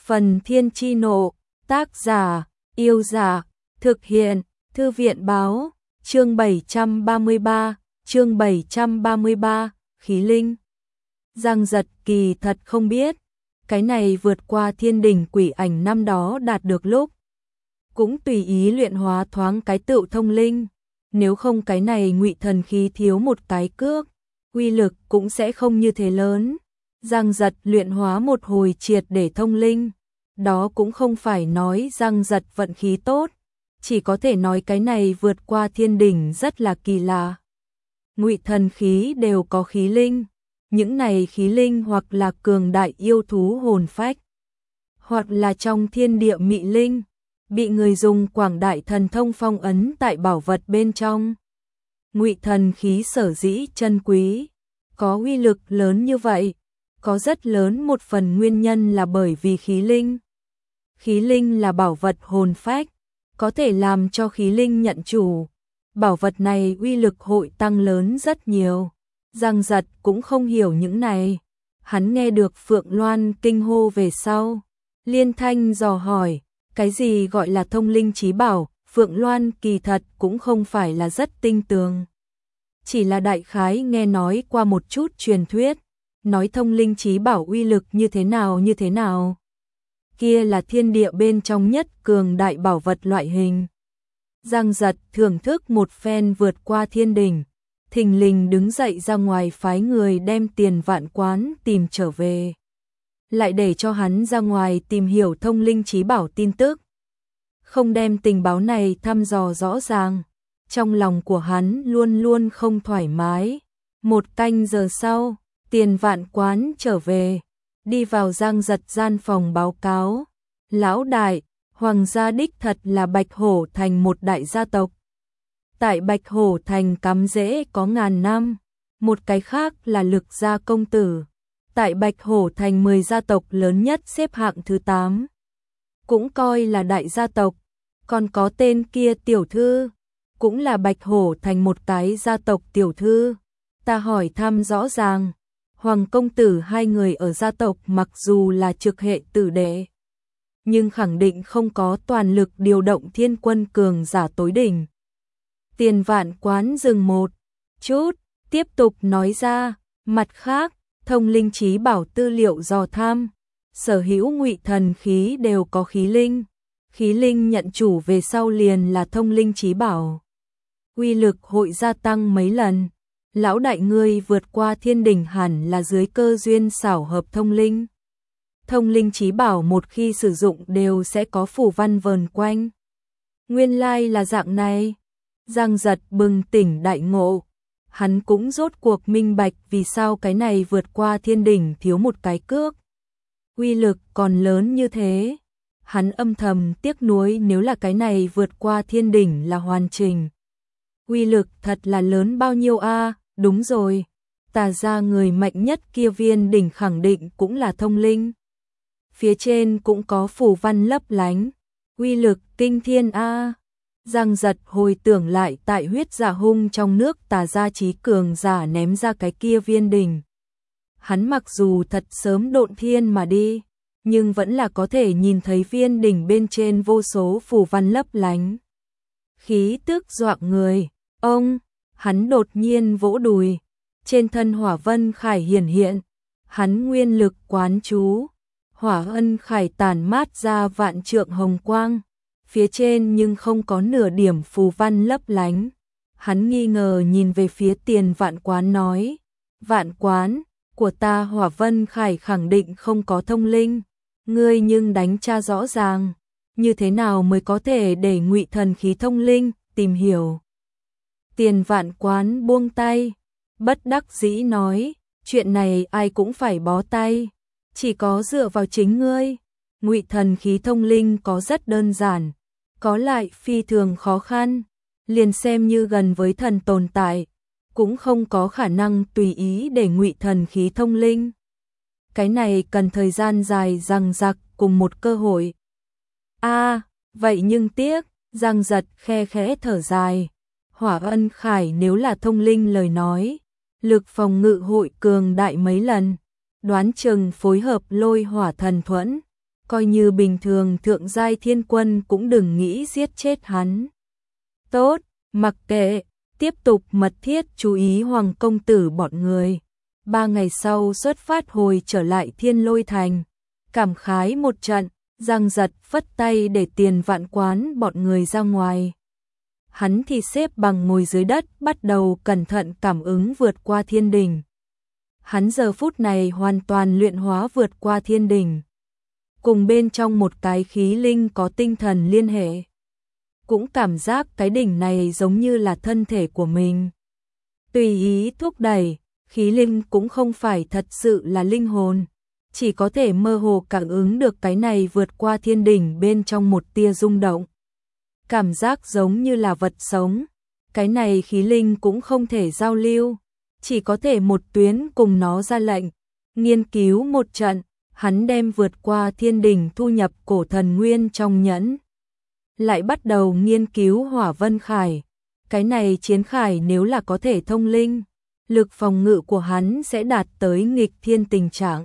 Phần Thiên Chi Nộ, tác giả, Yêu Giả, thực hiện, Thư viện Báo, chương 733, Khí Linh. Giang Giật kỳ thật không biết, cái này vượt qua thiên đỉnh quỷ ảnh năm đó đạt được lúc. Cũng tùy ý luyện hóa thoáng cái tựu thông linh, nếu không cái này ngụy thần khí thiếu một cái cước, uy lực cũng sẽ không như thế lớn. Giang Giật luyện hóa một hồi triệt để thông linh, đó cũng không phải nói Giang Giật vận khí tốt, chỉ có thể nói cái này vượt qua thiên đỉnh rất là kỳ lạ. Ngụy thần khí đều có khí linh, những này khí linh hoặc là cường đại yêu thú hồn phách, hoặc là trong thiên địa mị linh, bị người dùng quảng đại thần thông phong ấn tại bảo vật bên trong. Ngụy thần khí sở dĩ chân quý, có uy lực lớn như vậy, có rất lớn một phần nguyên nhân là bởi vì khí linh. Khí linh là bảo vật hồn phách, có thể làm cho khí linh nhận chủ. Bảo vật này uy lực hội tăng lớn rất nhiều. Giang Giật cũng không hiểu những này. Hắn nghe được Phượng Loan kinh hô về sau. Liên thanh dò hỏi, cái gì gọi là thông linh chí bảo? Phượng Loan kỳ thật cũng không phải là rất tinh tường. Chỉ là đại khái nghe nói qua một chút truyền thuyết, nói thông linh chí bảo uy lực như thế nào. Kia là thiên địa bên trong nhất cường đại bảo vật loại hình. Giang Giật thưởng thức một phen vượt qua thiên đỉnh, thình lình đứng dậy ra ngoài phái người đem Tiền Vạn Quán tìm trở về. Lại để cho hắn ra ngoài tìm hiểu thông linh chí bảo tin tức. Không đem tình báo này thăm dò rõ ràng, trong lòng của hắn luôn luôn không thoải mái. Một canh giờ sau, Tiền Vạn Quán trở về, đi vào Giang Giật gian phòng báo cáo. Lão đại, Hoàng gia đích thật là Bạch Hổ Thành một đại gia tộc. Tại Bạch Hổ Thành cắm rễ có ngàn năm, một cái khác là Lực gia công tử. Tại Bạch Hổ Thành 10 gia tộc lớn nhất xếp hạng thứ 8. Cũng coi là đại gia tộc, còn có tên kia tiểu thư, cũng là Bạch Hổ Thành một cái gia tộc tiểu thư. Ta hỏi thăm rõ ràng, Hoàng công tử hai người ở gia tộc mặc dù là trực hệ tử đệ, nhưng khẳng định không có toàn lực điều động thiên quân cường giả tối đỉnh. Tiền Vạn Quán dừng một chút, tiếp tục nói ra, mặt khác, thông linh chí bảo tư liệu dò tham, sở hữu ngụy thần khí đều có khí linh. Khí linh nhận chủ về sau liền là thông linh chí bảo, uy lực hội gia tăng mấy lần. Lão đại ngươi vượt qua thiên đỉnh hẳn là dưới cơ duyên xảo hợp thông linh. Thông linh chí bảo một khi sử dụng đều sẽ có phù văn vờn quanh. Nguyên lai là dạng này. Giang Giật bừng tỉnh đại ngộ. Hắn cũng rốt cuộc minh bạch vì sao cái này vượt qua thiên đỉnh thiếu một cái cước. Uy lực còn lớn như thế. Hắn âm thầm tiếc nuối nếu là cái này vượt qua thiên đỉnh là hoàn chỉnh. Uy lực thật là lớn bao nhiêu a? Đúng rồi, Tà gia người mạnh nhất kia viên đỉnh khẳng định cũng là thông linh. Phía trên cũng có phù văn lấp lánh, uy lực kinh thiên a. Giang Giật hồi tưởng lại tại huyết giả hung trong nước Tà gia trí cường giả ném ra cái kia viên đỉnh. Hắn mặc dù thật sớm độn thiên mà đi, nhưng vẫn là có thể nhìn thấy viên đỉnh bên trên vô số phù văn lấp lánh. Khí tức dọa người, ông, hắn đột nhiên vỗ đùi, trên thân hỏa vân khải hiển hiện, hắn nguyên lực quán chú, hỏa ân khải tản mát ra vạn trượng hồng quang, phía trên nhưng không có nửa điểm phù văn lấp lánh. Hắn nghi ngờ nhìn về phía Tiền Vạn Quán nói, Vạn Quán, của ta hỏa vân khải khẳng định không có thông linh, ngươi nhưng đánh tra rõ ràng, như thế nào mới có thể để ngụy thần khí thông linh, tìm hiểu. Tiền Vạn Quán buông tay, bất đắc dĩ nói, chuyện này ai cũng phải bó tay, chỉ có dựa vào chính ngươi. Ngụy thần khí thông linh có rất đơn giản, có lại phi thường khó khăn, liền xem như gần với thần tồn tại, cũng không có khả năng tùy ý để ngụy thần khí thông linh. Cái này cần thời gian dài dằng dặc cùng một cơ hội. Vậy nhưng tiếc, Giang Giật khe khẽ thở dài. Hỏa ân khải nếu là thông linh lời nói, lực phòng ngự hội cường đại mấy lần, đoán chừng phối hợp lôi hỏa thần thuẫn, coi như bình thường thượng giai thiên quân cũng đừng nghĩ giết chết hắn. Tốt, mặc kệ, tiếp tục mật thiết chú ý Hoàng công tử bọn người. 3 ngày sau xuất phát hồi trở lại Thiên Lôi Thành, cảm khái một trận, Giang Giật phất tay để Tiền Vạn Quán bọn người ra ngoài. Hắn thì xếp bằng ngồi dưới đất, bắt đầu cẩn thận cảm ứng vượt qua thiên đỉnh. Hắn giờ phút này hoàn toàn luyện hóa vượt qua thiên đỉnh, cùng bên trong một cái khí linh có tinh thần liên hệ. Cũng cảm giác cái đỉnh này giống như là thân thể của mình. Tùy ý thúc đẩy, khí linh cũng không phải thật sự là linh hồn, chỉ có thể mơ hồ cảm ứng được cái này vượt qua thiên đỉnh bên trong một tia rung động. Cảm giác giống như là vật sống, cái này khí linh cũng không thể giao lưu, chỉ có thể một tuyến cùng nó ra lệnh. Nghiên cứu một trận, hắn đem vượt qua thiên đỉnh thu nhập cổ thần nguyên trong nhẫn. Lại bắt đầu nghiên cứu hỏa vân khải. Cái này chiến khải nếu là có thể thông linh, lực phòng ngự của hắn sẽ đạt tới nghịch thiên tình trạng.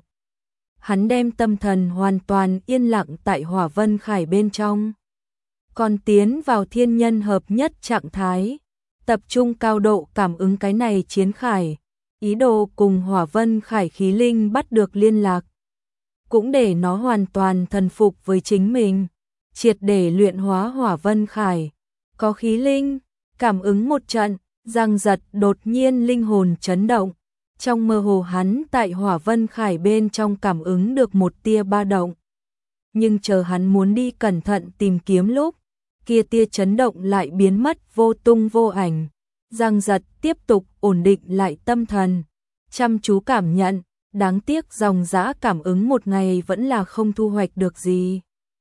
Hắn đem tâm thần hoàn toàn yên lặng tại hỏa vân khải bên trong. Còn tiến vào thiên nhân hợp nhất trạng thái, tập trung cao độ cảm ứng cái này chiến khải, ý đồ cùng hỏa vân khải khí linh bắt được liên lạc. Cũng để nó hoàn toàn thần phục với chính mình, triệt để luyện hóa hỏa vân khải. Có khí linh, cảm ứng một trận, Giang Giật đột nhiên linh hồn chấn động. Trong mơ hồ hắn tại hỏa vân khải bên trong cảm ứng được một tia ba động. Nhưng chờ hắn muốn đi cẩn thận tìm kiếm lúc, kia tia chấn động lại biến mất vô tung vô ảnh. Giang Giật tiếp tục ổn định lại tâm thần, chăm chú cảm nhận, đáng tiếc dòng dã cảm ứng một ngày vẫn là không thu hoạch được gì.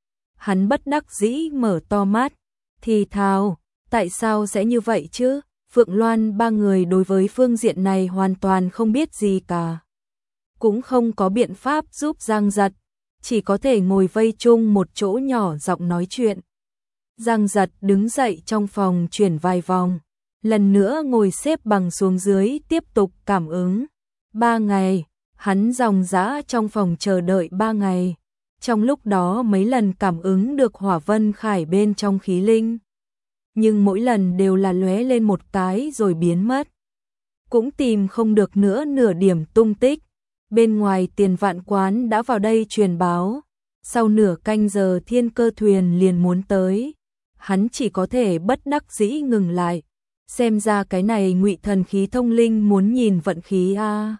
Hắn bất đắc dĩ mở to mắt, thì thào, tại sao sẽ như vậy chứ? Phượng Loan ba người đối với phương diện này hoàn toàn không biết gì cả. Cũng không có biện pháp giúp Giang Giật, chỉ có thể ngồi vây chung một chỗ nhỏ giọng nói chuyện. Giang Giật đứng dậy trong phòng chuyển vài vòng, lần nữa ngồi xếp bằng xuống dưới tiếp tục cảm ứng. 3 ngày, hắn dòng dã trong phòng chờ đợi 3 ngày. Trong lúc đó mấy lần cảm ứng được hỏa vân khải bên trong khí linh, nhưng mỗi lần đều là lóe lên một cái rồi biến mất. Cũng tìm không được nữa nửa điểm tung tích. Bên ngoài Tiền Vạn Quán đã vào đây truyền báo, sau nửa canh giờ thiên cơ thuyền liền muốn tới. Hắn chỉ có thể bất đắc dĩ ngừng lại. Xem ra cái này ngụy thần khí thông linh muốn nhìn vận khí a.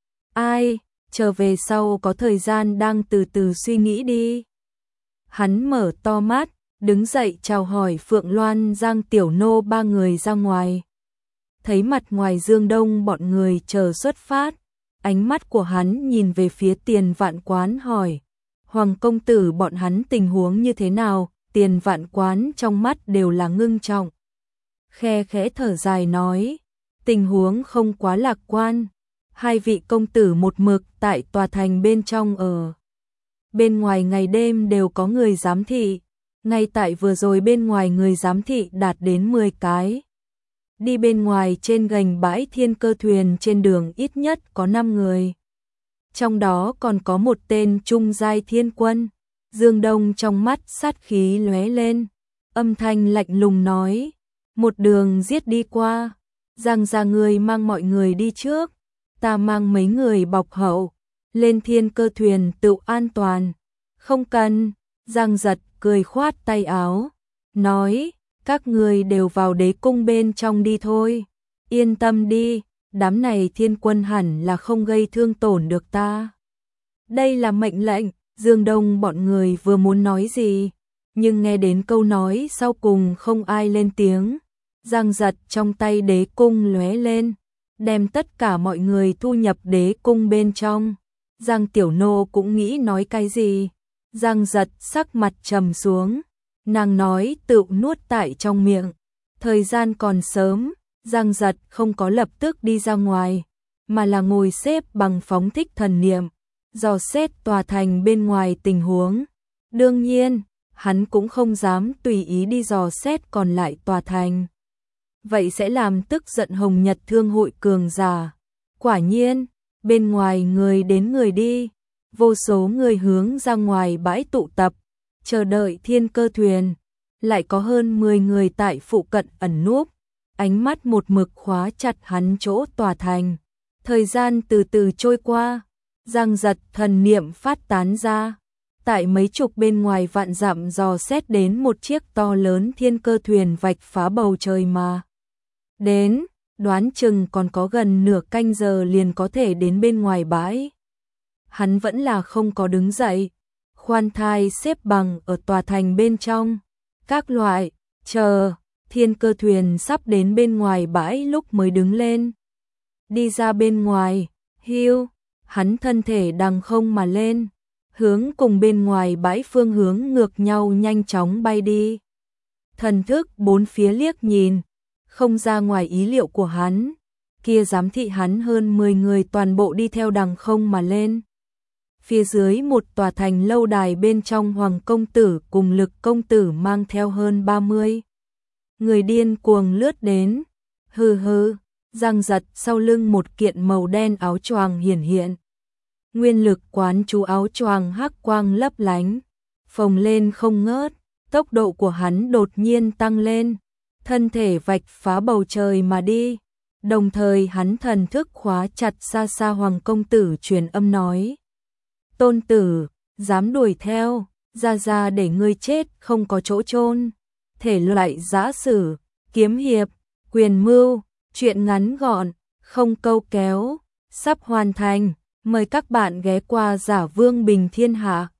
Ai, trở về sau có thời gian đang từ từ suy nghĩ đi. Hắn mở to mắt, đứng dậy chào hỏi Phượng Loan Giang Tiểu Nô ba người ra ngoài. Thấy mặt ngoài Dương Đông bọn người chờ xuất phát, ánh mắt của hắn nhìn về phía Tiền Vạn Quán hỏi, Hoàng công tử bọn hắn tình huống như thế nào? Tiền Vạn Quán trong mắt đều là ngưng trọng. Khe khẽ thở dài nói, tình huống không quá lạc quan. 2 vị công tử một mực tại tòa thành bên trong ở. Bên ngoài ngày đêm đều có người giám thị. Ngay tại vừa rồi bên ngoài người giám thị đạt đến 10 cái. Đi bên ngoài trên gành bãi thiên cơ thuyền trên đường ít nhất có 5 người. Trong đó còn có một tên trung giai thiên quân. Dương Đông trong mắt sát khí lóe lên, âm thanh lạnh lùng nói, một đường giết đi qua, Giang gia người mang mọi người đi trước, ta mang mấy người bọc hậu, lên thiên cơ thuyền tự an toàn. Không cần, Giang Giật cười khoát tay áo, nói, các người đều vào đế cung bên trong đi thôi, yên tâm đi, đám này thiên quân hẳn là không gây thương tổn được ta. Đây là mệnh lệnh. Dương Đông bọn người vừa muốn nói gì, nhưng nghe đến câu nói sau cùng không ai lên tiếng. Giang Giật trong tay đế cung lóe lên, đem tất cả mọi người thu nhập đế cung bên trong. Giang Tiểu Nô cũng nghĩ nói cái gì. Giang Giật sắc mặt trầm xuống, nàng nói tự nuốt tại trong miệng. Thời gian còn sớm, Giang Giật không có lập tức đi ra ngoài, mà là ngồi xếp bằng phóng thích thần niệm, dò xét tòa thành bên ngoài tình huống. Đương nhiên, hắn cũng không dám tùy ý đi dò xét còn lại tòa thành. Vậy sẽ làm tức giận Hồng Nhật Thương hội cường giả. Quả nhiên, bên ngoài người đến người đi, vô số người hướng ra ngoài bãi tụ tập, chờ đợi thiên cơ thuyền. Lại có hơn 10 người tại phụ cận ẩn núp, ánh mắt một mực khóa chặt hắn chỗ tòa thành. Thời gian từ từ trôi qua, Giang Giật thần niệm phát tán ra. Tại mấy chục bên ngoài vạn dặm dò xét đến một chiếc to lớn thiên cơ thuyền vạch phá bầu trời mà. Đến, đoán chừng còn có gần nửa canh giờ liền có thể đến bên ngoài bãi. Hắn vẫn là không có đứng dậy, khoan thai xếp bằng ở tòa thành bên trong. Các loại, chờ, thiên cơ thuyền sắp đến bên ngoài bãi lúc mới đứng lên. Đi ra bên ngoài, hưu, hắn thân thể đằng không mà lên, hướng cùng bên ngoài bãi phương hướng ngược nhau nhanh chóng bay đi. Thần thức bốn phía liếc nhìn, không ra ngoài ý liệu của hắn, kia giám thị hắn hơn 10 người toàn bộ đi theo đằng không mà lên. Phía dưới một tòa thành lâu đài bên trong Hoàng công tử cùng Lực công tử mang theo hơn 30 người điên cuồng lướt đến. Hừ hừ, Giang Giật sau lưng một kiện màu đen áo choàng hiển hiện. Nguyên lực quán chú áo choàng hắc quang lấp lánh, phồng lên không ngớt, tốc độ của hắn đột nhiên tăng lên, thân thể vạch phá bầu trời mà đi. Đồng thời hắn thần thức khóa chặt xa xa Hoàng công tử truyền âm nói: "Tôn tử, dám đuổi theo, ra để ngươi chết không có chỗ chôn." Thể loại giã sử, kiếm hiệp, quyền mưu, truyện ngắn gọn, không câu kéo, sắp hoàn thành. Mời các bạn ghé qua Giả Vương Bình Thiên Hạ.